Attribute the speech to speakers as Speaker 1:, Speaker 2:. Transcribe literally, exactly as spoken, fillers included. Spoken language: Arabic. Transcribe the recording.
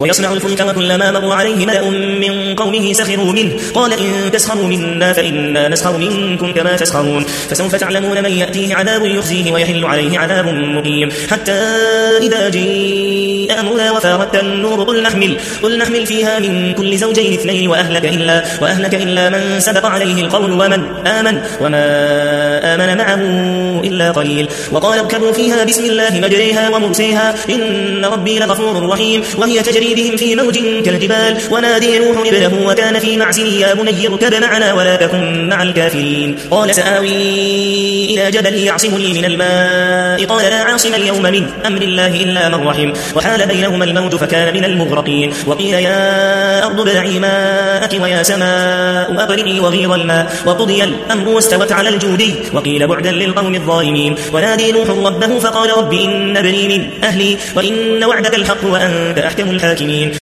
Speaker 1: ويصنع الفلك وكلما مروا عليه ملأ من قومه سخروا منه قال إن تسخروا منا فإنا نسخر منكم كما تسخرون فسوف تعلمون من يأتيه عذاب يخزيه ويحل عليه عذاب مقيم حتى إذا جاء أمرنا وفارت النور قل نحمل, قل نحمل فيها من كل زوجين اثنين وأهلك إلا, وأهلك إلا من سبق عليه القول ومن آمن وما آمن معه إلا قليل وقال اركبوا فيها بسم الله مجريها ومرسيها إن ربي لغفور رحيم وهي تجري بهم في موج كالجبال ونادي نوح ابنه وكان في معزل يا بني اركب معنا ولا تكن مع الكافرين قال سآوي إلى جبل يعصمني من الماء قال لا عاصم اليوم من أمر الله إلا من رحم وحال بينهما الموج فكان من المغرقين وقيل يا أرض ابلعي ماءك ويا سماء أقلعي وغيض الماء وقضي الأمر واستوت على الجودي وقيل بعدا للقوم الظالمين ونادي نوح ربه فقال رب إن ابني من أهلي وإن وعدك الحق وأنت أحكم الحاكمين